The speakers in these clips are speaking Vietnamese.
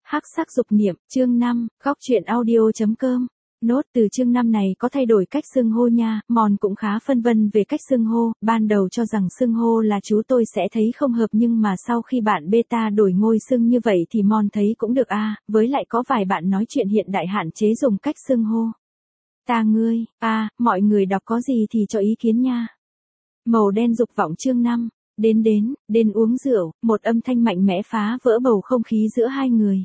Hắc sắc dục niệm, chương 5, góc truyện audio.com. Nốt từ chương 5 này có thay đổi cách xưng hô nha, Mòn cũng khá phân vân về cách xưng hô, ban đầu cho rằng xưng hô là chú tôi sẽ thấy không hợp nhưng mà sau khi bạn beta đổi ngôi xưng như vậy thì Mòn thấy cũng được với lại có vài bạn nói chuyện hiện đại hạn chế dùng cách xưng hô. Ta ngươi, mọi người đọc có gì thì cho ý kiến nha. Màu đen dục vọng chương 5. Đến uống rượu, một âm thanh mạnh mẽ phá vỡ bầu không khí giữa hai người.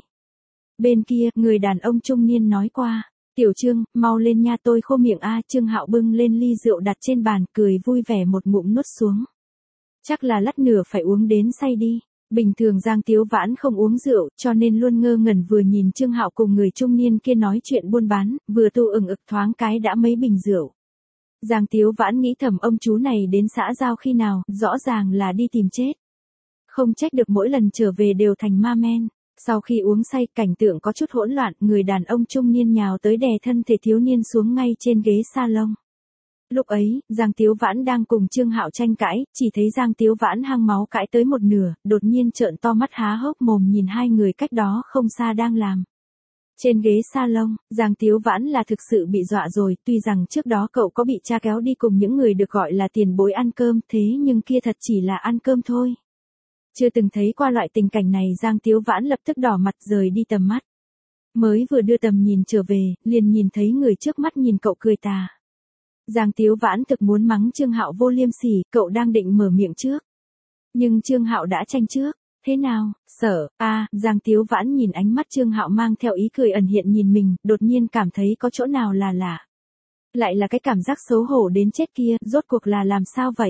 Bên kia, người đàn ông trung niên nói qua, Tiểu Trương, mau lên nha tôi khô miệng Trương Hạo bưng lên ly rượu đặt trên bàn, cười vui vẻ một ngụm nuốt xuống. Chắc là lát nữa phải uống đến say đi. Bình thường Giang Tiếu Vãn không uống rượu, cho nên luôn ngơ ngẩn vừa nhìn Trương Hạo cùng người trung niên kia nói chuyện buôn bán, vừa tu ửng ực thoáng cái đã mấy bình rượu. Giang Tiếu Vãn nghĩ thầm ông chú này đến xã giao khi nào, rõ ràng là đi tìm chết. Không trách được mỗi lần trở về đều thành ma men. Sau khi uống say, cảnh tượng có chút hỗn loạn, người đàn ông trung niên nhào tới đè thân thể thiếu niên xuống ngay trên ghế salon. Lúc ấy, Giang Tiếu Vãn đang cùng Trương Hạo tranh cãi, chỉ thấy Giang Tiếu Vãn hăng máu cãi tới một nửa, đột nhiên trợn to mắt há hốc mồm nhìn hai người cách đó không xa đang làm. Trên ghế salon, Giang Tiếu Vãn là thực sự bị dọa rồi, tuy rằng trước đó cậu có bị cha kéo đi cùng những người được gọi là tiền bối ăn cơm, thế nhưng kia thật chỉ là ăn cơm thôi. Chưa từng thấy qua loại tình cảnh này, Giang Tiếu Vãn lập tức đỏ mặt rời đi tầm mắt. Mới vừa đưa tầm nhìn trở về, liền nhìn thấy người trước mắt nhìn cậu cười tà. Giang Tiếu Vãn thực muốn mắng Trương Hạo vô liêm sỉ, cậu đang định mở miệng trước. Nhưng Trương Hạo đã tranh trước. Thế nào, sợ, Giang Tiếu Vãn nhìn ánh mắt Trương Hạo mang theo ý cười ẩn hiện nhìn mình, đột nhiên cảm thấy có chỗ nào là lạ. Lại là cái cảm giác xấu hổ đến chết kia, rốt cuộc là làm sao vậy?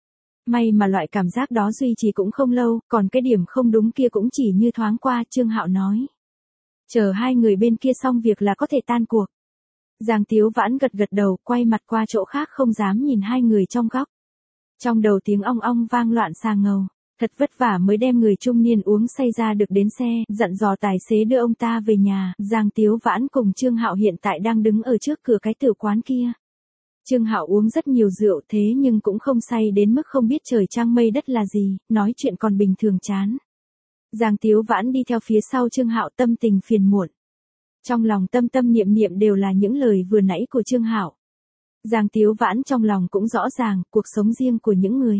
May mà loại cảm giác đó duy trì cũng không lâu, còn cái điểm không đúng kia cũng chỉ như thoáng qua, Trương Hạo nói. Chờ hai người bên kia xong việc là có thể tan cuộc. Giang Tiếu Vãn gật gật đầu, quay mặt qua chỗ khác không dám nhìn hai người trong góc. Trong đầu tiếng ong ong vang loạn xà ngầu. Thật vất vả mới đem người trung niên uống say ra được đến xe, dặn dò tài xế đưa ông ta về nhà, Giang Tiếu Vãn cùng Trương Hạo hiện tại đang đứng ở trước cửa cái tử quán kia. Trương Hạo uống rất nhiều rượu thế nhưng cũng không say đến mức không biết trời trăng mây đất là gì, nói chuyện còn bình thường chán. Giang Tiếu Vãn đi theo phía sau Trương Hạo tâm tình phiền muộn. Trong lòng tâm tâm niệm niệm đều là những lời vừa nãy của Trương Hạo. Giang Tiếu Vãn trong lòng cũng rõ ràng, cuộc sống riêng của những người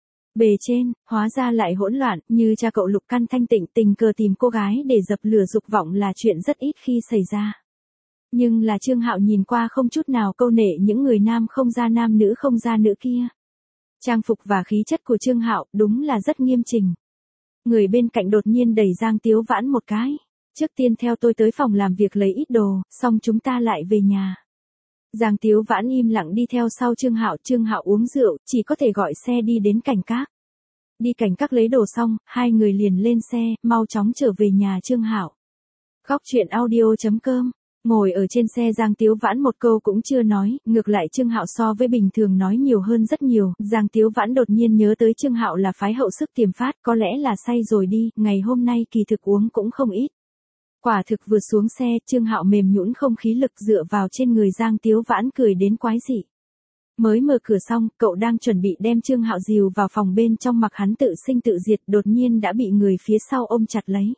bề trên, hóa ra lại hỗn loạn, như cha cậu Lục Căn thanh tịnh tình cờ tìm cô gái để dập lửa dục vọng là chuyện rất ít khi xảy ra. Nhưng là Trương Hạo nhìn qua không chút nào câu nệ những người nam không ra nam nữ không ra nữ kia. Trang phục và khí chất của Trương Hạo đúng là rất nghiêm chỉnh. Người bên cạnh đột nhiên đẩy Giang Tiếu Vãn một cái. Trước tiên theo tôi tới phòng làm việc lấy ít đồ, xong chúng ta lại về nhà. Giang Tiếu Vãn im lặng đi theo sau Trương Hạo uống rượu, chỉ có thể gọi xe đi đến Cảnh Các. Đi Cảnh Các lấy đồ xong, hai người liền lên xe, mau chóng trở về nhà Trương Hạo. Góc truyện audio.com. Ngồi ở trên xe Giang Tiếu Vãn một câu cũng chưa nói, ngược lại Trương Hạo so với bình thường nói nhiều hơn rất nhiều, Giang Tiếu Vãn đột nhiên nhớ tới Trương Hạo là phái hậu sức tiềm phát, có lẽ là say rồi đi, ngày hôm nay kỳ thực uống cũng không ít. Quả thực vừa xuống xe, Trương Hạo mềm nhũn không khí lực dựa vào trên người Giang Tiếu Vãn cười đến quái dị. Mới mở cửa xong, cậu đang chuẩn bị đem Trương Hạo dìu vào phòng bên trong mặc hắn tự sinh tự diệt, đột nhiên đã bị người phía sau ôm chặt lấy.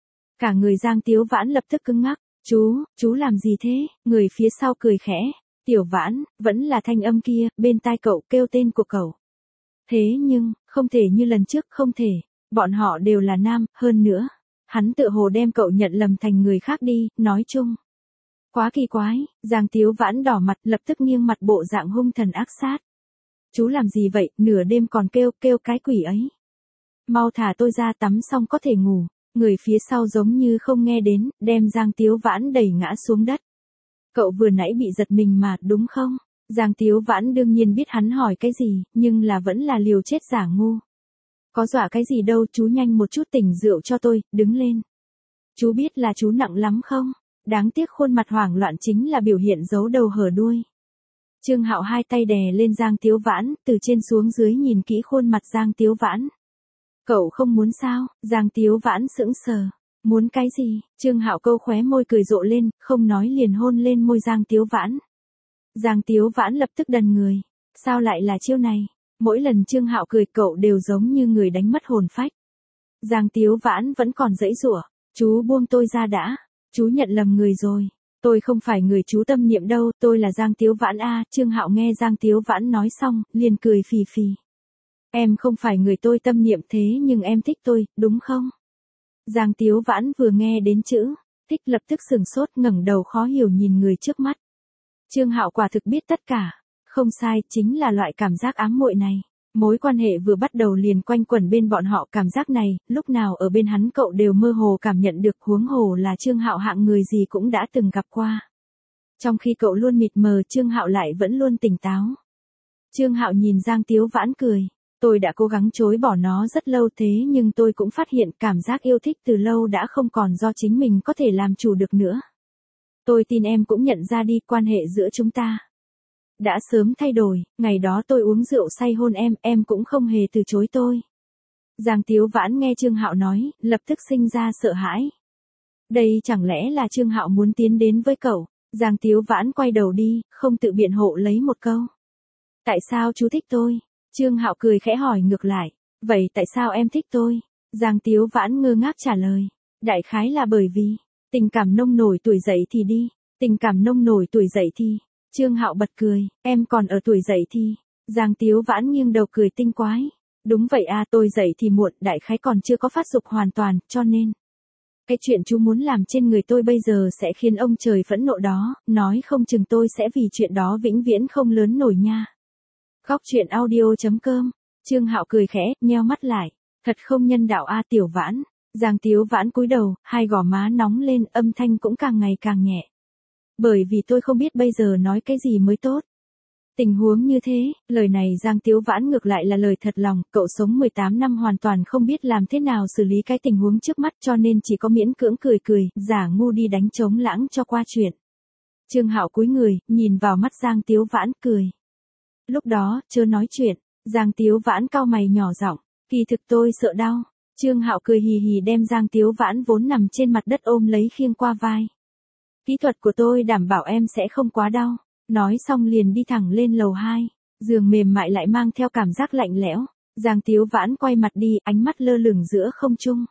Cả người Giang Tiếu Vãn lập tức cứng ngắc. Chú làm gì thế? Người phía sau cười khẽ. Tiểu Vãn, vẫn là thanh âm kia, bên tai cậu kêu tên của cậu. Thế nhưng, không thể như lần trước, không thể. Bọn họ đều là nam, hơn nữa. Hắn tự hồ đem cậu nhận lầm thành người khác đi, nói chung. Quá kỳ quái, Giang Tiếu Vãn đỏ mặt lập tức nghiêng mặt bộ dạng hung thần ác sát. Chú làm gì vậy, nửa đêm còn kêu cái quỷ ấy. Mau thả tôi ra tắm xong có thể ngủ. Người phía sau giống như không nghe đến, đem Giang Tiếu Vãn đẩy ngã xuống đất. Cậu vừa nãy bị giật mình mà, đúng không? Giang Tiếu Vãn đương nhiên biết hắn hỏi cái gì, nhưng là vẫn là liều chết giả ngu. Có dọa cái gì đâu, chú nhanh một chút tỉnh rượu cho tôi, đứng lên. Chú biết là chú nặng lắm không? Đáng tiếc khuôn mặt hoảng loạn chính là biểu hiện giấu đầu hở đuôi. Trương Hạo hai tay đè lên Giang Tiếu Vãn, từ trên xuống dưới nhìn kỹ khuôn mặt Giang Tiếu Vãn. Cậu không muốn sao? Giang Tiếu Vãn sững sờ. Muốn cái gì? Trương Hạo câu khóe môi cười rộ lên, không nói liền hôn lên môi Giang Tiếu Vãn. Giang Tiếu Vãn lập tức đần người. Sao lại là chiêu này? Mỗi lần Trương Hạo cười cậu đều giống như người đánh mất hồn phách. Giang Tiếu Vãn vẫn còn giãy giụa. Chú buông tôi ra đã, chú nhận lầm người rồi. Tôi không phải người chú tâm niệm đâu, tôi là Giang Tiếu Vãn a. Trương Hạo nghe Giang Tiếu Vãn nói xong, liền cười phì phì. Em không phải người tôi tâm niệm thế nhưng em thích tôi, đúng không? Giang Tiếu Vãn vừa nghe đến chữ thích lập tức sừng sốt, ngẩng đầu khó hiểu nhìn người trước mắt. Trương Hạo quả thực biết tất cả. Không sai, chính là loại cảm giác ám muội này. Mối quan hệ vừa bắt đầu liền quanh quẩn bên bọn họ, cảm giác này, lúc nào ở bên hắn cậu đều mơ hồ cảm nhận được, huống hồ là Trương Hạo hạng người gì cũng đã từng gặp qua. Trong khi cậu luôn mịt mờ, Trương Hạo lại vẫn luôn tỉnh táo. Trương Hạo nhìn Giang Tiếu Vãn cười. Tôi đã cố gắng chối bỏ nó rất lâu thế nhưng tôi cũng phát hiện cảm giác yêu thích từ lâu đã không còn do chính mình có thể làm chủ được nữa. Tôi tin em cũng nhận ra đi, quan hệ giữa chúng ta đã sớm thay đổi, ngày đó tôi uống rượu say hôn em cũng không hề từ chối tôi. Giang Tiếu Vãn nghe Trương Hạo nói, lập tức sinh ra sợ hãi. Đây chẳng lẽ là Trương Hạo muốn tiến đến với cậu? Giang Tiếu Vãn quay đầu đi, không tự biện hộ lấy một câu. Tại sao chú thích tôi? Trương Hạo cười khẽ hỏi ngược lại. Vậy tại sao em thích tôi? Giang Tiếu Vãn ngơ ngác trả lời. Đại khái là bởi vì tình cảm nông nổi tuổi dậy thì đi. Tình cảm nông nổi tuổi dậy thì. Trương Hạo bật cười. Em còn ở tuổi dậy thì. Giang Tiếu Vãn nghiêng đầu cười tinh quái. Đúng vậy à, tôi dậy thì muộn, đại khái còn chưa có phát dục hoàn toàn, cho nên cái chuyện chú muốn làm trên người tôi bây giờ sẽ khiến ông trời phẫn nộ đó, nói không chừng tôi sẽ vì chuyện đó vĩnh viễn không lớn nổi nha. Góc truyện audio.com. Trương Hạo cười khẽ, nheo mắt lại. Thật không nhân đạo a Tiểu Vãn. Giang Tiếu Vãn cúi đầu, hai gò má nóng lên, âm thanh cũng càng ngày càng nhẹ. Bởi vì tôi không biết bây giờ nói cái gì mới tốt. Tình huống như thế, lời này Giang Tiếu Vãn ngược lại là lời thật lòng, cậu sống 18 năm hoàn toàn không biết làm thế nào xử lý cái tình huống trước mắt cho nên chỉ có miễn cưỡng cười cười, giả ngu đi đánh trống lãng cho qua chuyện. Trương Hạo cúi người, nhìn vào mắt Giang Tiếu Vãn cười. Lúc đó, chưa nói chuyện, Giang Tiếu Vãn cau mày nhỏ giọng, kỳ thực tôi sợ đau. Trương Hạo cười hì hì đem Giang Tiếu Vãn vốn nằm trên mặt đất ôm lấy khiêng qua vai. Kỹ thuật của tôi đảm bảo em sẽ không quá đau. Nói xong liền đi thẳng lên lầu 2, giường mềm mại lại mang theo cảm giác lạnh lẽo. Giang Tiếu Vãn quay mặt đi, ánh mắt lơ lửng giữa không trung.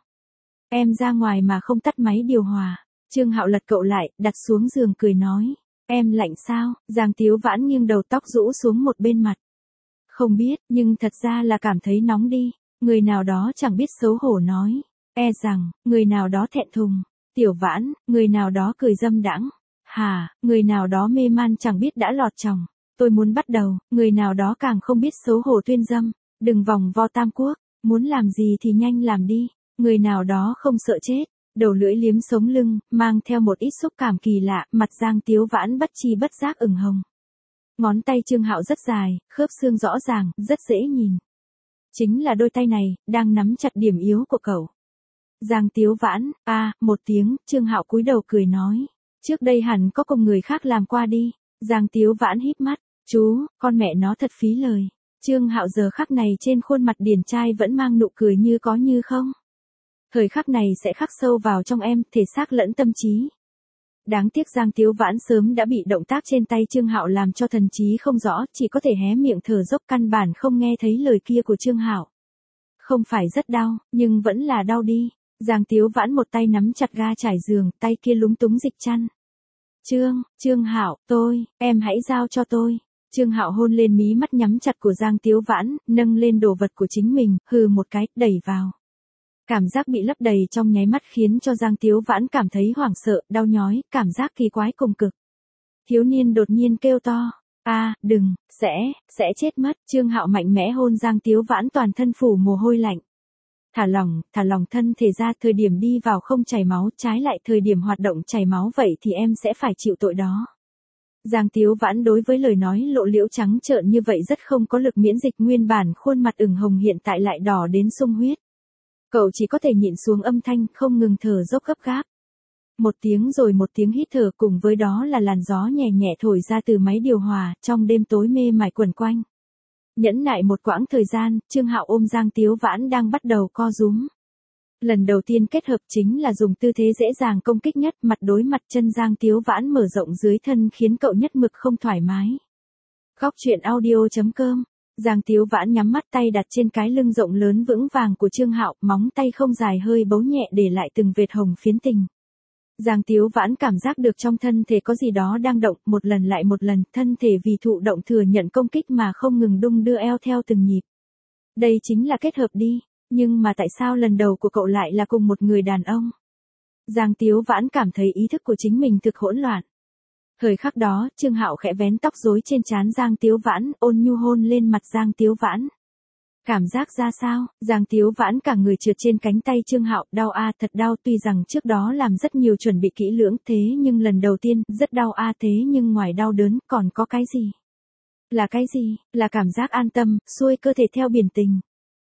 Em ra ngoài mà không tắt máy điều hòa. Trương Hạo lật cậu lại, đặt xuống giường cười nói. Em lạnh sao? Giang Tiếu Vãn nghiêng đầu tóc rũ xuống một bên mặt. Không biết, nhưng thật ra là cảm thấy nóng đi. Người nào đó chẳng biết xấu hổ nói. E rằng, người nào đó thẹn thùng. Tiểu Vãn, người nào đó cười dâm đãng. Hà, người nào đó mê man chẳng biết đã lọt chồng. Tôi muốn bắt đầu, người nào đó càng không biết xấu hổ tuyên dâm. Đừng vòng vo tam quốc, muốn làm gì thì nhanh làm đi. Người nào đó không sợ chết. Đầu lưỡi liếm sống lưng, mang theo một ít xúc cảm kỳ lạ, mặt Giang Tiếu Vãn bất chi bất giác ửng hồng. Ngón tay Trương Hạo rất dài, khớp xương rõ ràng, rất dễ nhìn. Chính là đôi tay này, đang nắm chặt điểm yếu của cậu. Giang Tiếu Vãn, một tiếng, Trương Hạo cúi đầu cười nói. Trước đây hẳn có cùng người khác làm qua đi. Giang Tiếu Vãn híp mắt. Chú, con mẹ nó thật phí lời. Trương Hạo giờ khắc này trên khuôn mặt điển trai vẫn mang nụ cười như có như không. Thời khắc này sẽ khắc sâu vào trong em, thể xác lẫn tâm trí. Đáng tiếc Giang Tiếu Vãn sớm đã bị động tác trên tay Trương Hạo làm cho thần trí không rõ, chỉ có thể hé miệng thở dốc, căn bản không nghe thấy lời kia của Trương Hạo. Không phải rất đau, nhưng vẫn là đau đi. Giang Tiếu Vãn một tay nắm chặt ga trải giường, tay kia lúng túng dịch chăn. Trương Hạo, em hãy giao cho tôi. Trương Hạo hôn lên mí mắt nhắm chặt của Giang Tiếu Vãn, nâng lên đồ vật của chính mình, hừ một cái, đẩy vào. Cảm giác bị lấp đầy trong nháy mắt khiến cho Giang Tiếu Vãn cảm thấy hoảng sợ, đau nhói, cảm giác kỳ quái cùng cực. Thiếu niên đột nhiên kêu to. Đừng, sẽ chết mất. Trương Hạo mạnh mẽ hôn Giang Tiếu Vãn toàn thân phủ mồ hôi lạnh. Thả lỏng thân thể ra, thời điểm đi vào không chảy máu, trái lại thời điểm hoạt động chảy máu vậy thì em sẽ phải chịu tội đó. Giang Tiếu Vãn đối với lời nói lộ liễu trắng trợn như vậy rất không có lực miễn dịch, nguyên bản khuôn mặt ửng hồng hiện tại lại đỏ đến sung huyết. Cậu chỉ có thể nhịn xuống âm thanh, không ngừng thở dốc gấp gáp. Một tiếng rồi một tiếng hít thở, cùng với đó là làn gió nhẹ nhẹ thổi ra từ máy điều hòa, trong đêm tối mê mải quẩn quanh. Nhẫn nại một quãng thời gian, Trương Hạo ôm Giang Tiếu Vãn đang bắt đầu co rúm. Lần đầu tiên kết hợp chính là dùng tư thế dễ dàng công kích nhất, mặt đối mặt, chân Giang Tiếu Vãn mở rộng dưới thân khiến cậu nhất mực không thoải mái. Góc truyện audio.com Giang Tiếu Vãn nhắm mắt, tay đặt trên cái lưng rộng lớn vững vàng của Trương Hạo, móng tay không dài hơi bấu nhẹ để lại từng vệt hồng phiến tình. Giang Tiếu Vãn cảm giác được trong thân thể có gì đó đang động, một lần lại một lần, thân thể vì thụ động thừa nhận công kích mà không ngừng đung đưa eo theo từng nhịp. Đây chính là kết hợp đi, nhưng mà tại sao lần đầu của cậu lại là cùng một người đàn ông? Giang Tiếu Vãn cảm thấy ý thức của chính mình thực hỗn loạn. Thời khắc đó, Trương Hạo khẽ vén tóc rối trên trán Giang Tiếu Vãn, ôn nhu hôn lên mặt Giang Tiếu Vãn. Cảm giác ra sao? Giang Tiếu Vãn cả người trượt trên cánh tay Trương Hạo, đau a, thật đau, tuy rằng trước đó làm rất nhiều chuẩn bị kỹ lưỡng, thế nhưng lần đầu tiên, rất đau a, thế nhưng ngoài đau đớn, còn có cái gì? Là cái gì? Là cảm giác an tâm, xuôi cơ thể theo biển tình.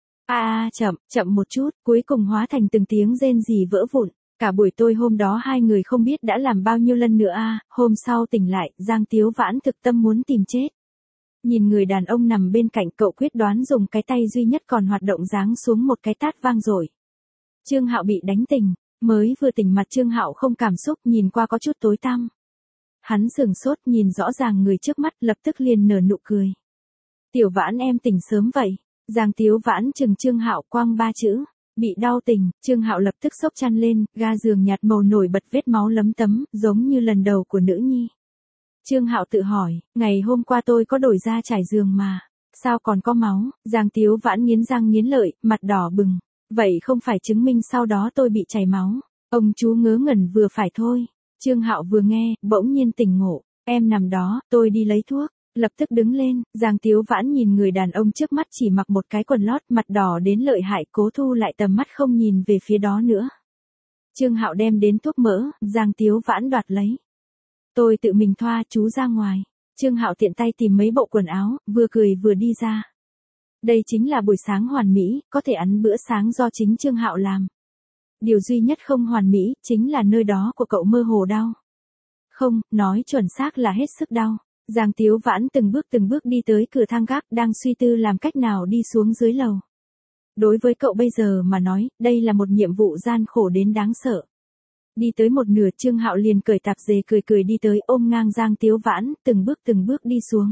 Chậm một chút, cuối cùng hóa thành từng tiếng rên rỉ vỡ vụn. Cả buổi tối hôm đó hai người không biết đã làm bao nhiêu lần nữa hôm sau tỉnh lại, Giang Tiếu Vãn thực tâm muốn tìm chết. Nhìn người đàn ông nằm bên cạnh, cậu quyết đoán dùng cái tay duy nhất còn hoạt động giáng xuống một cái tát vang dội. Trương Hạo bị đánh tỉnh, mới vừa tỉnh mặt Trương Hạo không cảm xúc, nhìn qua có chút tối tăm. Hắn sửng sốt, nhìn rõ ràng người trước mắt, lập tức liền nở nụ cười. Tiểu Vãn em tỉnh sớm vậy. Giang Tiếu Vãn chừng Trương Hạo, quăng 3 chữ. Bị đau tỉnh. Trương Hạo lập tức xốc chăn lên, ga giường nhạt màu nổi bật vết máu lấm tấm, giống như lần đầu của nữ nhi. Trương Hạo tự hỏi, ngày hôm qua tôi có đổi ra trải giường mà, sao còn có máu? Giang Tiếu Vãn nghiến răng nghiến lợi, mặt đỏ bừng. Vậy không phải chứng minh sau đó tôi bị chảy máu? Ông chú ngớ ngẩn vừa phải thôi. Trương Hạo vừa nghe, bỗng nhiên tỉnh ngộ. Em nằm đó, tôi đi lấy thuốc. Lập tức đứng lên, Giang Tiếu Vãn nhìn người đàn ông trước mắt chỉ mặc một cái quần lót, mặt đỏ đến lợi hại, cố thu lại tầm mắt không nhìn về phía đó nữa. Trương Hạo đem đến thuốc mỡ, Giang Tiếu Vãn đoạt lấy. Tôi tự mình thoa, chú ra ngoài. Trương Hạo tiện tay tìm mấy bộ quần áo, vừa cười vừa đi ra. Đây chính là buổi sáng hoàn mỹ, có thể ăn bữa sáng do chính Trương Hạo làm. Điều duy nhất không hoàn mỹ, chính là nơi đó của cậu mơ hồ đau. Không, nói chuẩn xác là hết sức đau. Giang Tiếu Vãn từng bước đi tới cửa thang gác, đang suy tư làm cách nào đi xuống dưới lầu. Đối với cậu bây giờ mà nói, đây là một nhiệm vụ gian khổ đến đáng sợ. Đi tới một nửa, Trương Hạo liền cởi tạp dề cười đi tới, ôm ngang Giang Tiếu Vãn, từng bước đi xuống.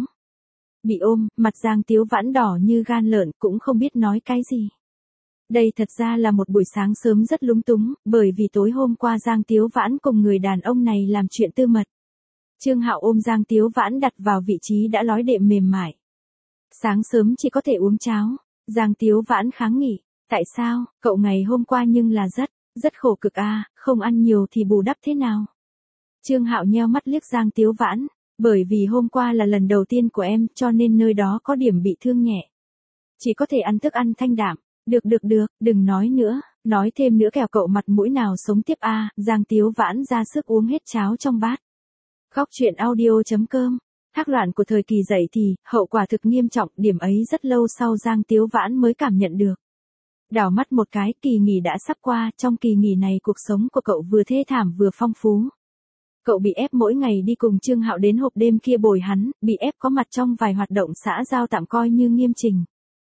Bị ôm, mặt Giang Tiếu Vãn đỏ như gan lợn, cũng không biết nói cái gì. Đây thật ra là một buổi sáng sớm rất lúng túng, bởi vì tối hôm qua Giang Tiếu Vãn cùng người đàn ông này làm chuyện tư mật. Trương Hạo ôm Giang Tiếu Vãn đặt vào vị trí đã lói đệm mềm mại. Sáng sớm chỉ có thể uống cháo. Giang Tiếu Vãn kháng nghị. Tại sao, cậu ngày hôm qua nhưng là rất khổ cực không ăn nhiều thì bù đắp thế nào? Trương Hạo nheo mắt liếc Giang Tiếu Vãn. Bởi vì hôm qua là lần đầu tiên của em, cho nên nơi đó có điểm bị thương nhẹ. Chỉ có thể ăn thức ăn thanh đạm. Được, đừng nói nữa, nói thêm nữa kẻo cậu mặt mũi nào sống tiếp Giang Tiếu Vãn ra sức uống hết cháo trong bát. Góc truyện audio.com. Thác loạn của thời kỳ dậy thì, hậu quả thực nghiêm trọng, điểm ấy rất lâu sau Giang Tiếu Vãn mới cảm nhận được. Đảo mắt một cái, kỳ nghỉ đã sắp qua, trong kỳ nghỉ này cuộc sống của cậu vừa thê thảm vừa phong phú. Cậu bị ép mỗi ngày đi cùng Trương Hạo đến hộp đêm kia bồi hắn, bị ép có mặt trong vài hoạt động xã giao tạm coi như nghiêm chỉnh.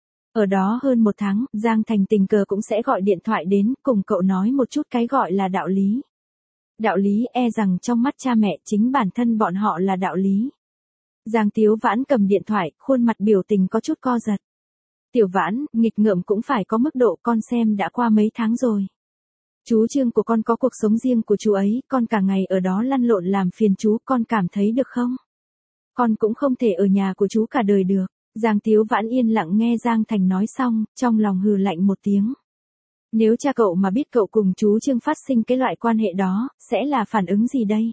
Ở đó hơn 1 tháng, Giang Thành tình cờ cũng sẽ gọi điện thoại đến, cùng cậu nói một chút cái gọi là đạo lý. Đạo lý rằng trong mắt cha mẹ chính bản thân bọn họ là đạo lý. Giang Tiếu Vãn cầm điện thoại, khuôn mặt biểu tình có chút co giật. Tiểu Vãn, nghịch ngợm cũng phải có mức độ, con xem đã qua mấy tháng rồi. Chú Trương của con có cuộc sống riêng của chú ấy, con cả ngày ở đó lăn lộn làm phiền chú, con cảm thấy được không? Con cũng không thể ở nhà của chú cả đời được. Giang Tiếu Vãn yên lặng nghe Giang Thành nói xong, trong lòng hừ lạnh một tiếng. Nếu cha cậu mà biết cậu cùng chú Trương phát sinh cái loại quan hệ đó, sẽ là phản ứng gì đây?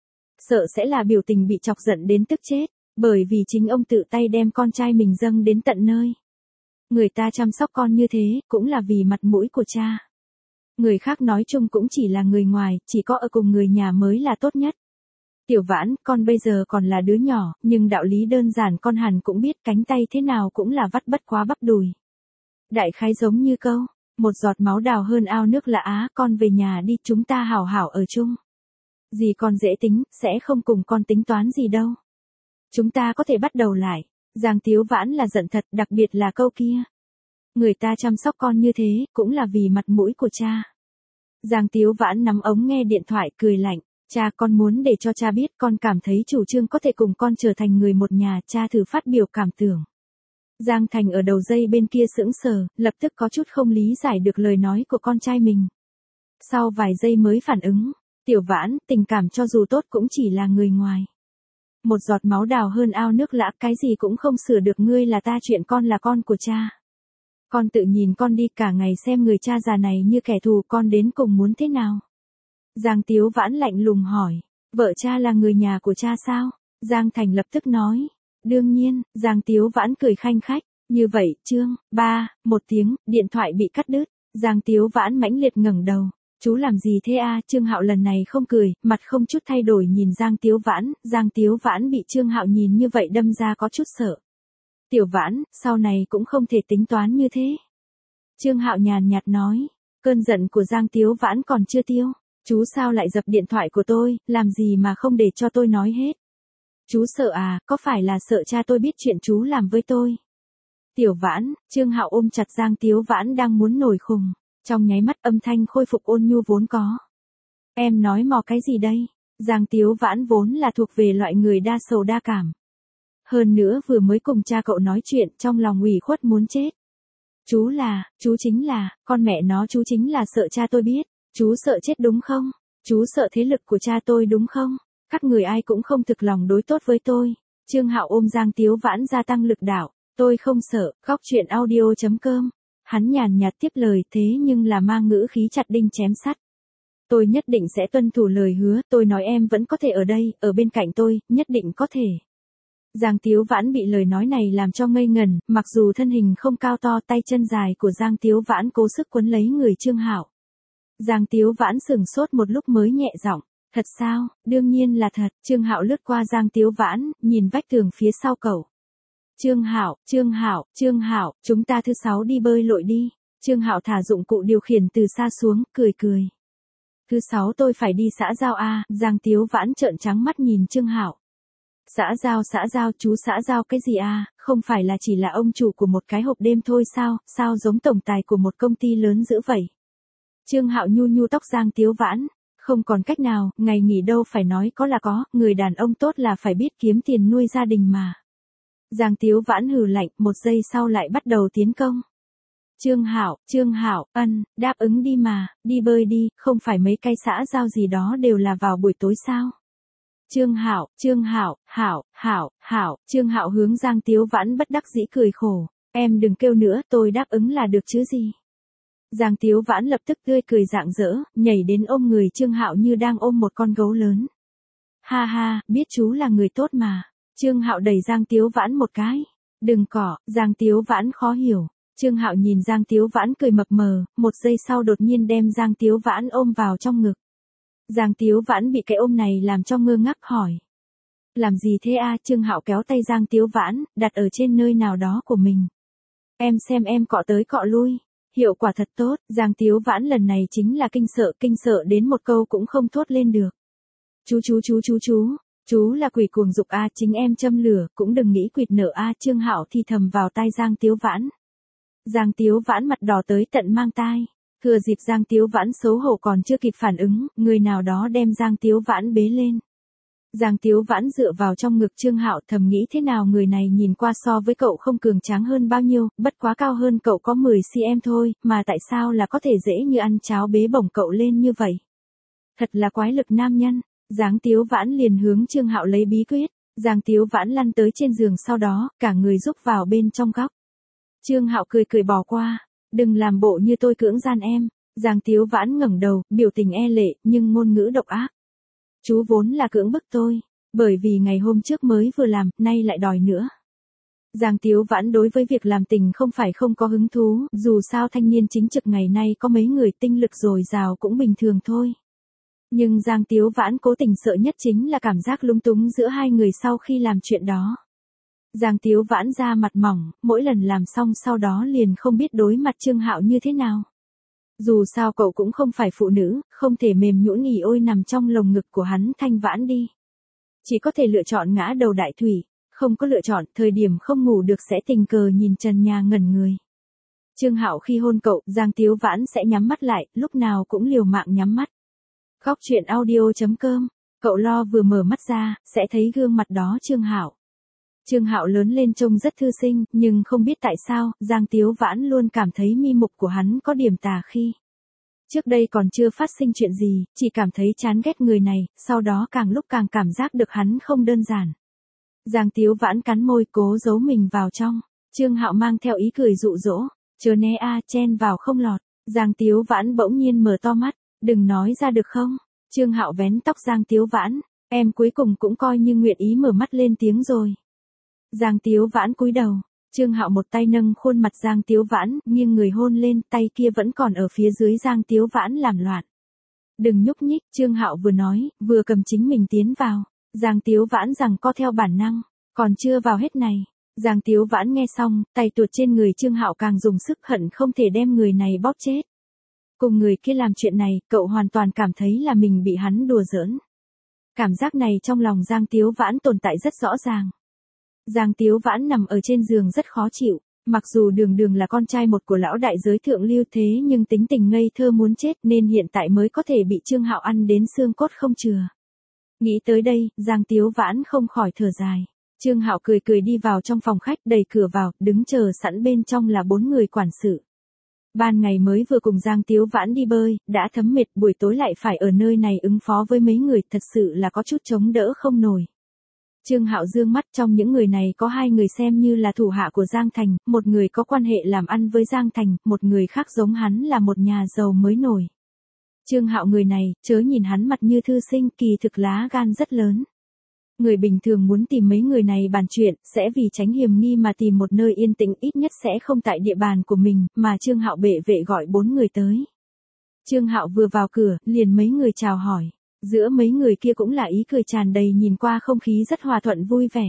Sợ sẽ là biểu tình bị chọc giận đến tức chết, bởi vì chính ông tự tay đem con trai mình dâng đến tận nơi. Người ta chăm sóc con như thế, cũng là vì mặt mũi của cha. Người khác nói chung cũng chỉ là người ngoài, chỉ có ở cùng người nhà mới là tốt nhất. Tiểu Vãn, con bây giờ còn là đứa nhỏ, nhưng đạo lý đơn giản con hẳn cũng biết, cánh tay thế nào cũng là vắt bất quá bắp đùi. Đại khái giống như câu, một giọt máu đào hơn ao nước lạ con về nhà đi, chúng ta hảo hảo ở chung. Dì con dễ tính, sẽ không cùng con tính toán gì đâu. Chúng ta có thể bắt đầu lại. Giang Tiếu Vãn là giận thật, đặc biệt là câu kia. Người ta chăm sóc con như thế, cũng là vì mặt mũi của cha. Giang Tiếu Vãn nắm ống nghe điện thoại, cười lạnh. Cha, con muốn để cho cha biết con cảm thấy chủ Trương có thể cùng con trở thành người một nhà, cha thử phát biểu cảm tưởng. Giang Thành ở đầu dây bên kia sững sờ, lập tức có chút không lý giải được lời nói của con trai mình. Sau vài giây mới phản ứng, Tiểu Vãn, tình cảm cho dù tốt cũng chỉ là người ngoài. Một giọt máu đào hơn ao nước lã, cái gì cũng không sửa được, ngươi là ta, chuyện con là con của cha. Con tự nhìn con đi, cả ngày xem người cha già này như kẻ thù, con đến cùng muốn thế nào? Giang Tiếu Vãn lạnh lùng hỏi, vợ cha là người nhà của cha sao? Giang Thành lập tức nói, đương nhiên. Giang Tiếu Vãn cười khanh khách, như vậy, một tiếng, điện thoại bị cắt đứt. Giang Tiếu Vãn mãnh liệt ngẩng đầu, chú làm gì thế a? Trương Hạo lần này không cười, mặt không chút thay đổi nhìn Giang Tiếu Vãn bị Trương Hạo nhìn như vậy đâm ra có chút sợ. Tiểu Vãn, sau này cũng không thể tính toán như thế. Trương Hạo nhàn nhạt nói, cơn giận của Giang Tiếu Vãn còn chưa tiêu. Chú sao lại dập điện thoại của tôi, làm gì mà không để cho tôi nói hết? Chú sợ à, có phải là sợ cha tôi biết chuyện chú làm với tôi? Tiểu Vãn, Trương Hạo ôm chặt Giang Tiếu Vãn đang muốn nổi khùng, trong nháy mắt âm thanh khôi phục ôn nhu vốn có. Em nói mò cái gì đây? Giang Tiếu Vãn vốn là thuộc về loại người đa sầu đa cảm. Hơn nữa vừa mới cùng cha cậu nói chuyện, trong lòng ủy khuất muốn chết. Chú chính là, con mẹ nó, chú chính là sợ cha tôi biết. Chú sợ chết đúng không? Chú sợ thế lực của cha tôi đúng không? Các người ai cũng không thực lòng đối tốt với tôi. Trương Hạo ôm Giang Tiếu Vãn gia tăng lực đạo. Tôi không sợ. Góc truyện audio.com. Hắn nhàn nhạt tiếp lời, thế nhưng là mang ngữ khí chặt đinh chém sắt. Tôi nhất định sẽ tuân thủ lời hứa, tôi nói em vẫn có thể ở đây, ở bên cạnh tôi, nhất định có thể. Giang Tiếu Vãn bị lời nói này làm cho ngây ngẩn, mặc dù thân hình không cao to, tay chân dài của Giang Tiếu Vãn cố sức quấn lấy người Trương Hạo. Giang Tiếu Vãn sửng sốt một lúc mới nhẹ giọng, thật sao? Đương nhiên là thật. Trương Hạo lướt qua Giang Tiếu Vãn, nhìn vách tường phía sau cậu. Trương Hạo, chúng ta thứ 6 đi bơi lội đi. Trương Hạo thả dụng cụ điều khiển từ xa xuống, cười. Thứ 6 tôi phải đi xã giao a? Giang Tiếu Vãn trợn trắng mắt nhìn Trương Hạo. Xã giao, chú xã giao cái gì a? Không phải là chỉ là ông chủ của một cái hộp đêm thôi sao? Sao giống tổng tài của một công ty lớn dữ vậy? Trương Hạo nhu tóc Giang Tiếu Vãn, không còn cách nào, ngày nghỉ đâu phải nói có là có, người đàn ông tốt là phải biết kiếm tiền nuôi gia đình mà. Giang Tiếu Vãn hừ lạnh, một giây sau lại bắt đầu tiến công. Trương Hạo, đáp ứng đi mà, đi bơi đi, không phải mấy cái xã giao gì đó đều là vào buổi tối sao? Trương Hạo hướng Giang Tiếu Vãn bất đắc dĩ cười khổ, em đừng kêu nữa, tôi đáp ứng là được chứ gì. Giang Tiếu Vãn lập tức tươi cười rạng rỡ, nhảy đến ôm người Trương Hạo như đang ôm một con gấu lớn. Ha ha, biết chú là người tốt mà. Trương Hạo đẩy Giang Tiếu Vãn một cái. Đừng cỏ, Giang Tiếu Vãn khó hiểu. Trương Hạo nhìn Giang Tiếu Vãn cười mập mờ, một giây sau đột nhiên đem Giang Tiếu Vãn ôm vào trong ngực. Giang Tiếu Vãn bị cái ôm này làm cho ngơ ngác hỏi. Làm gì thế a? Trương Hạo kéo tay Giang Tiếu Vãn, đặt ở trên nơi nào đó của mình. Em xem em cọ tới cọ lui. Hiệu quả thật tốt, Giang Tiếu Vãn lần này chính là kinh sợ đến một câu cũng không thốt lên được. Chú là quỷ cuồng dục a, chính em châm lửa, cũng đừng nghĩ quỵt nợ a. Trương Hạo thì thầm vào tai Giang Tiếu Vãn. Giang Tiếu Vãn mặt đỏ tới tận mang tai. Thừa dịp Giang Tiếu Vãn xấu hổ còn chưa kịp phản ứng, người nào đó đem Giang Tiếu Vãn bế lên. Giang Tiếu Vãn dựa vào trong ngực Trương Hạo, thầm nghĩ thế nào người này nhìn qua so với cậu không cường tráng hơn bao nhiêu, bất quá cao hơn cậu có 10 cm thôi, mà tại sao là có thể dễ như ăn cháo bế bổng cậu lên như vậy. Thật là quái lực nam nhân. Giang Tiếu Vãn liền hướng Trương Hạo lấy bí quyết. Giang Tiếu Vãn lăn tới trên giường, sau đó cả người rúc vào bên trong góc. Trương Hạo cười bỏ qua. Đừng làm bộ như tôi cưỡng gian em. Giang Tiếu Vãn ngẩng đầu, biểu tình e lệ nhưng ngôn ngữ độc ác. Chú vốn là cưỡng bức tôi, bởi vì ngày hôm trước mới vừa làm, nay lại đòi nữa. Giang Tiếu Vãn đối với việc làm tình không phải không có hứng thú, dù sao thanh niên chính trực ngày nay có mấy người tinh lực dồi dào cũng bình thường thôi. Nhưng Giang Tiếu Vãn cố tình sợ nhất chính là cảm giác lung túng giữa hai người sau khi làm chuyện đó. Giang Tiếu Vãn da mặt mỏng, mỗi lần làm xong sau đó liền không biết đối mặt Trương Hạo như thế nào. Dù sao cậu cũng không phải phụ nữ, không thể mềm nhũn ỉ ôi nằm trong lồng ngực của hắn thanh vãn đi. Chỉ có thể lựa chọn ngã đầu đại thủy, không có lựa chọn, thời điểm không ngủ được sẽ tình cờ nhìn trần nhà ngẩn người. Trương Hạo khi hôn cậu, Giang Tiếu Vãn sẽ nhắm mắt lại, lúc nào cũng liều mạng nhắm mắt. Góc truyện audio.com, cậu lo vừa mở mắt ra, sẽ thấy gương mặt đó Trương Hạo. Trương Hạo lớn lên trông rất thư sinh, nhưng không biết tại sao, Giang Tiếu Vãn luôn cảm thấy mi mục của hắn có điểm tà khi. Trước đây còn chưa phát sinh chuyện gì, chỉ cảm thấy chán ghét người này, sau đó càng lúc càng cảm giác được hắn không đơn giản. Giang Tiếu Vãn cắn môi cố giấu mình vào trong. Trương Hạo mang theo ý cười dụ dỗ, chớ né a, chen vào không lọt. Giang Tiếu Vãn bỗng nhiên mở to mắt, đừng nói ra được không? Trương Hạo vén tóc Giang Tiếu Vãn, em cuối cùng cũng coi như nguyện ý mở mắt lên tiếng rồi. Giang Tiếu Vãn cúi đầu, Trương Hạo một tay nâng khuôn mặt Giang Tiếu Vãn, nghiêng người hôn lên, tay kia vẫn còn ở phía dưới Giang Tiếu Vãn làm loạn. Đừng nhúc nhích, Trương Hạo vừa nói, vừa cầm chính mình tiến vào. Giang Tiếu Vãn rằng co theo bản năng, còn chưa vào hết này. Giang Tiếu Vãn nghe xong, tay tuột trên người Trương Hạo càng dùng sức hận không thể đem người này bóp chết. Cùng người kia làm chuyện này, cậu hoàn toàn cảm thấy là mình bị hắn đùa giỡn. Cảm giác này trong lòng Giang Tiếu Vãn tồn tại rất rõ ràng. Giang Tiếu Vãn nằm ở trên giường rất khó chịu, mặc dù Đường Đường là con trai một của lão đại giới thượng lưu thế nhưng tính tình ngây thơ muốn chết nên hiện tại mới có thể bị Trương Hạo ăn đến xương cốt không chừa. Nghĩ tới đây, Giang Tiếu Vãn không khỏi thở dài. Trương Hạo cười cười đi vào trong phòng khách, đẩy cửa vào, đứng chờ sẵn bên trong là 4 người quản sự. Ban ngày mới vừa cùng Giang Tiếu Vãn đi bơi, đã thấm mệt, buổi tối lại phải ở nơi này ứng phó với mấy người, thật sự là có chút chống đỡ không nổi. Trương Hạo dương mắt, trong những người này có 2 người xem như là thủ hạ của Giang Thành, một người có quan hệ làm ăn với Giang Thành, một người khác giống hắn là một nhà giàu mới nổi. Trương Hạo người này, chớ nhìn hắn mặt như thư sinh, kỳ thực lá gan rất lớn. Người bình thường muốn tìm mấy người này bàn chuyện, sẽ vì tránh hiểm nghi mà tìm một nơi yên tĩnh, ít nhất sẽ không tại địa bàn của mình, mà Trương Hạo bệ vệ gọi 4 người tới. Trương Hạo vừa vào cửa, liền mấy người chào hỏi. Giữa mấy người kia cũng là ý cười tràn đầy, nhìn qua không khí rất hòa thuận vui vẻ.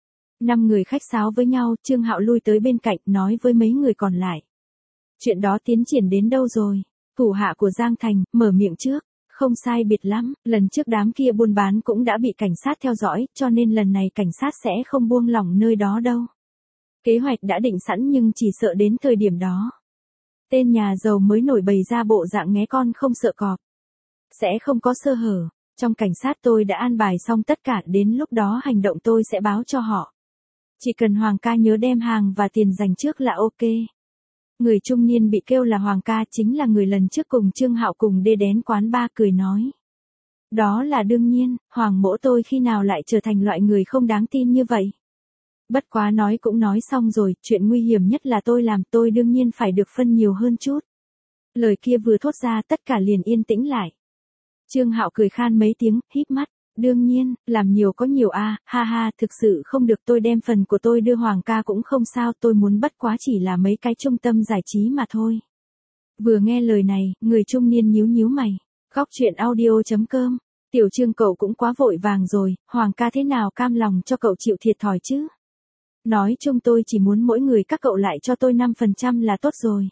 5 người khách sáo với nhau, Trương Hạo lui tới bên cạnh, nói với mấy người còn lại. Chuyện đó tiến triển đến đâu rồi? Thủ hạ của Giang Thành, mở miệng trước. Không sai biệt lắm, lần trước đám kia buôn bán cũng đã bị cảnh sát theo dõi, cho nên lần này cảnh sát sẽ không buông lỏng nơi đó đâu. Kế hoạch đã định sẵn nhưng chỉ sợ đến thời điểm đó. Tên nhà giàu mới nổi bày ra bộ dạng nghé con không sợ cọp. Sẽ không có sơ hở, trong cảnh sát tôi đã an bài xong tất cả, đến lúc đó hành động tôi sẽ báo cho họ. Chỉ cần Hoàng ca nhớ đem hàng và tiền dành trước là ok. Người trung niên bị kêu là Hoàng ca chính là người lần trước cùng Trương Hạo cùng đê đén quán ba, cười nói. Đó là đương nhiên, Hoàng mỗ tôi khi nào lại trở thành loại người không đáng tin như vậy. Bất quá nói cũng nói xong rồi, chuyện nguy hiểm nhất là tôi làm, tôi đương nhiên phải được phân nhiều hơn chút. Lời kia vừa thốt ra tất cả liền yên tĩnh lại. Trương Hạo cười khan mấy tiếng, híp mắt. Đương nhiên, làm nhiều có nhiều a, ha ha, thực sự không được tôi đem phần của tôi đưa Hoàng ca cũng không sao, tôi muốn bất quá chỉ là mấy cái trung tâm giải trí mà thôi. Vừa nghe lời này, người trung niên nhíu nhíu mày. Góc chuyện audio.com, Tiểu Trương cậu cũng quá vội vàng rồi, Hoàng ca thế nào cam lòng cho cậu chịu thiệt thòi chứ? Nói chung tôi chỉ muốn mỗi người các cậu lại cho tôi 5% là tốt rồi.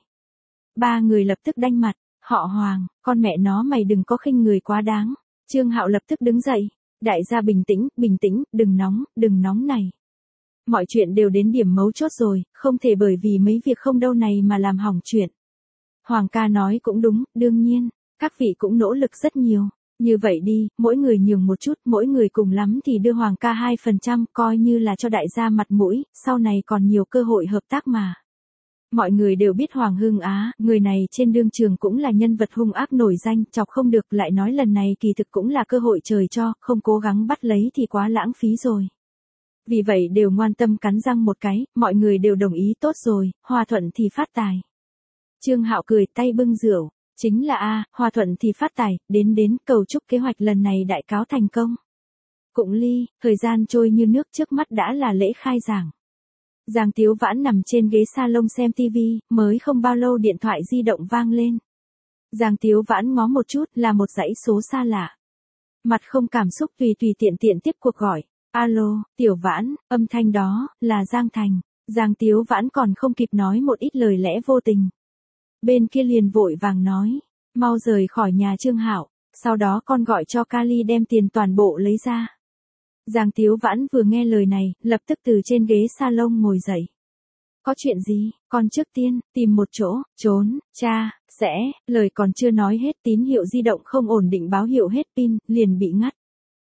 3 người lập tức đanh mặt, họ Hoàng, con mẹ nó mày đừng có khinh người quá đáng. Trương Hạo lập tức đứng dậy. Đại gia bình tĩnh, đừng nóng này. Mọi chuyện đều đến điểm mấu chốt rồi, không thể bởi vì mấy việc không đâu này mà làm hỏng chuyện. Hoàng ca nói cũng đúng, đương nhiên, các vị cũng nỗ lực rất nhiều. Như vậy đi, mỗi người nhường một chút, mỗi người cùng lắm thì đưa Hoàng ca 2%, coi như là cho đại gia mặt mũi, sau này còn nhiều cơ hội hợp tác mà. Mọi người đều biết Hoàng Hưng Á, người này trên đương trường cũng là nhân vật hung ác nổi danh, chọc không được, lại nói lần này kỳ thực cũng là cơ hội trời cho, không cố gắng bắt lấy thì quá lãng phí rồi. Vì vậy đều ngoan tâm cắn răng một cái, mọi người đều đồng ý tốt rồi, hòa thuận thì phát tài. Trương Hạo cười tay bưng rượu, chính là hòa thuận thì phát tài, đến cầu chúc kế hoạch lần này đại cáo thành công. Cụng ly, thời gian trôi như nước, trước mắt đã là lễ khai giảng. Giang Tiếu Vãn nằm trên ghế salon xem tivi, mới không bao lâu điện thoại di động vang lên. Giang Tiếu Vãn ngó một chút, là một dãy số xa lạ. Mặt không cảm xúc, tùy tiện tiếp cuộc gọi. Alo, Tiểu Vãn, âm thanh đó, là Giang Thành. Giang Tiếu Vãn còn không kịp nói một ít lời lẽ vô tình. Bên kia liền vội vàng nói, mau rời khỏi nhà Trương Hạo, sau đó con gọi cho Kali đem tiền toàn bộ lấy ra. Giang Tiếu Vãn vừa nghe lời này, lập tức từ trên ghế salon ngồi dậy. Có chuyện gì, con trước tiên, tìm một chỗ, trốn, lời còn chưa nói hết tín hiệu di động không ổn định báo hiệu hết pin, liền bị ngắt.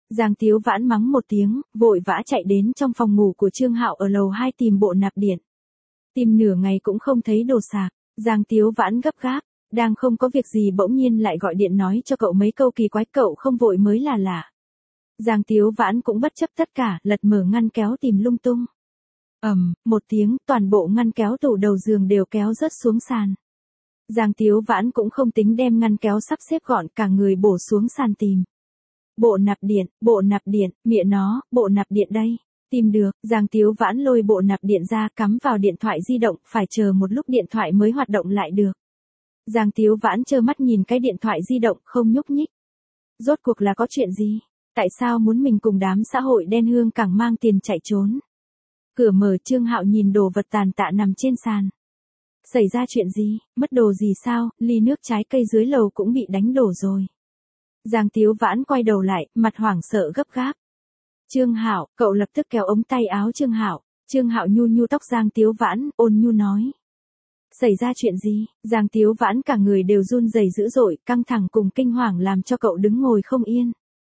Giang Tiếu Vãn mắng một tiếng, vội vã chạy đến trong phòng ngủ của Trương Hạo ở lầu 2 tìm bộ nạp điện. Tìm nửa ngày cũng không thấy đồ sạc, Giang Tiếu Vãn gấp gáp, đang không có việc gì bỗng nhiên lại gọi điện nói cho cậu mấy câu kỳ quái, cậu không vội mới là lạ. Giang Tiếu Vãn cũng bất chấp tất cả, lật mở ngăn kéo tìm lung tung. Một tiếng, toàn bộ ngăn kéo tủ đầu giường đều kéo rớt xuống sàn. Giang Tiếu Vãn cũng không tính đem ngăn kéo sắp xếp gọn, cả người bổ xuống sàn tìm. Bộ nạp điện, mẹ nó, bộ nạp điện đây. Tìm được, Giang Tiếu Vãn lôi bộ nạp điện ra cắm vào điện thoại di động, phải chờ một lúc điện thoại mới hoạt động lại được. Giang Tiếu Vãn trơ mắt nhìn cái điện thoại di động không nhúc nhích. Rốt cuộc là có chuyện gì? Tại sao muốn mình cùng đám xã hội đen hương cảng mang tiền chạy trốn? Cửa mở, Trương Hạo nhìn đồ vật tàn tạ nằm trên sàn. Xảy ra chuyện gì, mất đồ gì sao, ly nước trái cây dưới lầu cũng bị đánh đổ rồi. Giang Tiếu Vãn quay đầu lại, mặt hoảng sợ gấp gáp. Trương Hạo, cậu lập tức kéo ống tay áo Trương Hạo. Trương Hạo nhu nhu tóc Giang Tiếu Vãn, ôn nhu nói. Xảy ra chuyện gì? Giang Tiếu Vãn cả người đều run rẩy dữ dội, căng thẳng cùng kinh hoàng làm cho cậu đứng ngồi không yên.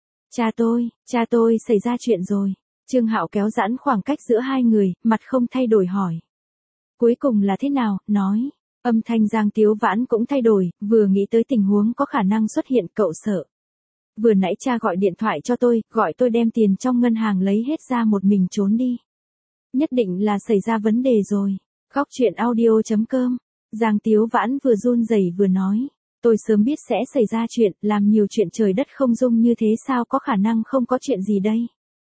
Cha tôi xảy ra chuyện rồi. Trương Hạo kéo giãn khoảng cách giữa hai người, mặt không thay đổi hỏi. Cuối cùng là thế nào, nói. Âm thanh Giang Tiếu Vãn cũng thay đổi, vừa nghĩ tới tình huống có khả năng xuất hiện cậu sợ. Vừa nãy cha gọi điện thoại cho tôi, gọi tôi đem tiền trong ngân hàng lấy hết ra một mình trốn đi. Nhất định là xảy ra vấn đề rồi. Góc truyện audio.com. Giang Tiếu Vãn vừa run rẩy vừa nói. Tôi sớm biết sẽ xảy ra chuyện, làm nhiều chuyện trời đất không dung như thế sao có khả năng không có chuyện gì đây.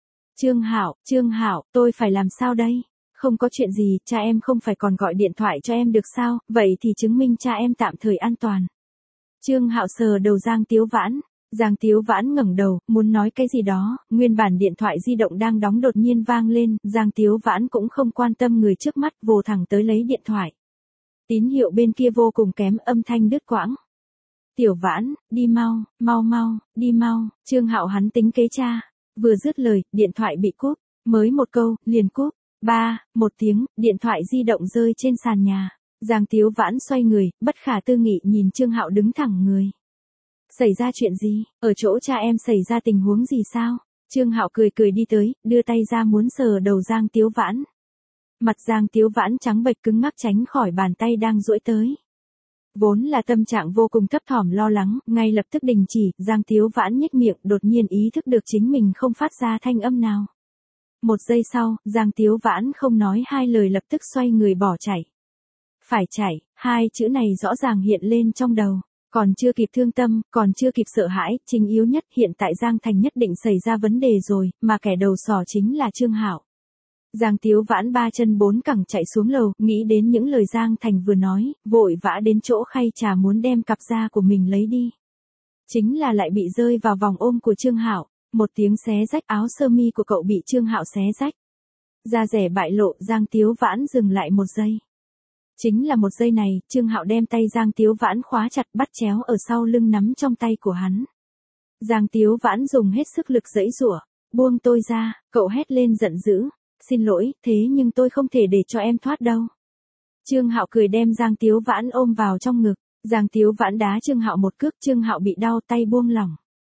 Trương Hạo, tôi phải làm sao đây? Không có chuyện gì, cha em không phải còn gọi điện thoại cho em được sao, vậy thì chứng minh cha em tạm thời an toàn. Trương Hạo sờ đầu Giang Tiếu Vãn. Giang Tiếu Vãn ngẩng đầu, muốn nói cái gì đó, nguyên bản điện thoại di động đang đóng đột nhiên vang lên, Giang Tiếu Vãn cũng không quan tâm người trước mắt, vồ thẳng tới lấy điện thoại. Tín hiệu bên kia vô cùng kém, âm thanh đứt quãng. Tiểu Vãn, đi mau, đi mau, Trương Hạo hắn tính kế cha. Vừa dứt lời, điện thoại bị cúp, mới một câu, liền cúp. Một tiếng, điện thoại di động rơi trên sàn nhà. Giang Tiếu Vãn xoay người, bất khả tư nghị nhìn Trương Hạo đứng thẳng người. Xảy ra chuyện gì, ở chỗ cha em xảy ra tình huống gì sao? Trương Hạo cười cười đi tới, đưa tay ra muốn sờ đầu Giang Tiếu Vãn. Mặt Giang Tiếu Vãn trắng bệch cứng ngắc tránh khỏi bàn tay đang duỗi tới. Vốn là tâm trạng vô cùng thấp thỏm lo lắng, ngay lập tức đình chỉ, Giang Tiếu Vãn nhếch miệng, đột nhiên ý thức được chính mình không phát ra thanh âm nào. Một giây sau, Giang Tiếu Vãn không nói hai lời lập tức xoay người bỏ chạy. Phải chạy, hai chữ này rõ ràng hiện lên trong đầu. Còn chưa kịp thương tâm, còn chưa kịp sợ hãi, chính yếu nhất hiện tại Giang Thành nhất định xảy ra vấn đề rồi, mà kẻ đầu sỏ chính là Trương Hạo. Giang Tiếu Vãn ba chân bốn cẳng chạy xuống lầu, nghĩ đến những lời Giang Thành vừa nói, vội vã đến chỗ khay trà muốn đem cặp da của mình lấy đi. Chính là lại bị rơi vào vòng ôm của Trương Hạo, một tiếng xé rách, áo sơ mi của cậu bị Trương Hạo xé rách. Da rẻ bại lộ, Giang Tiếu Vãn dừng lại một giây. Chính là một giây này, Trương Hạo đem tay Giang Tiếu Vãn khóa chặt, bắt chéo ở sau lưng nắm trong tay của hắn. Giang Tiếu Vãn dùng hết sức lực giãy giụa, buông tôi ra, cậu hét lên giận dữ, xin lỗi, thế nhưng tôi không thể để cho em thoát đâu. Trương Hạo cười đem Giang Tiếu Vãn ôm vào trong ngực, Giang Tiếu Vãn đá Trương Hạo một cước, Trương Hạo bị đau tay buông lỏng.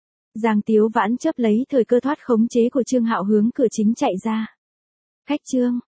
Giang Tiếu Vãn chớp lấy thời cơ thoát khống chế của Trương Hạo hướng cửa chính chạy ra. Khách Trương,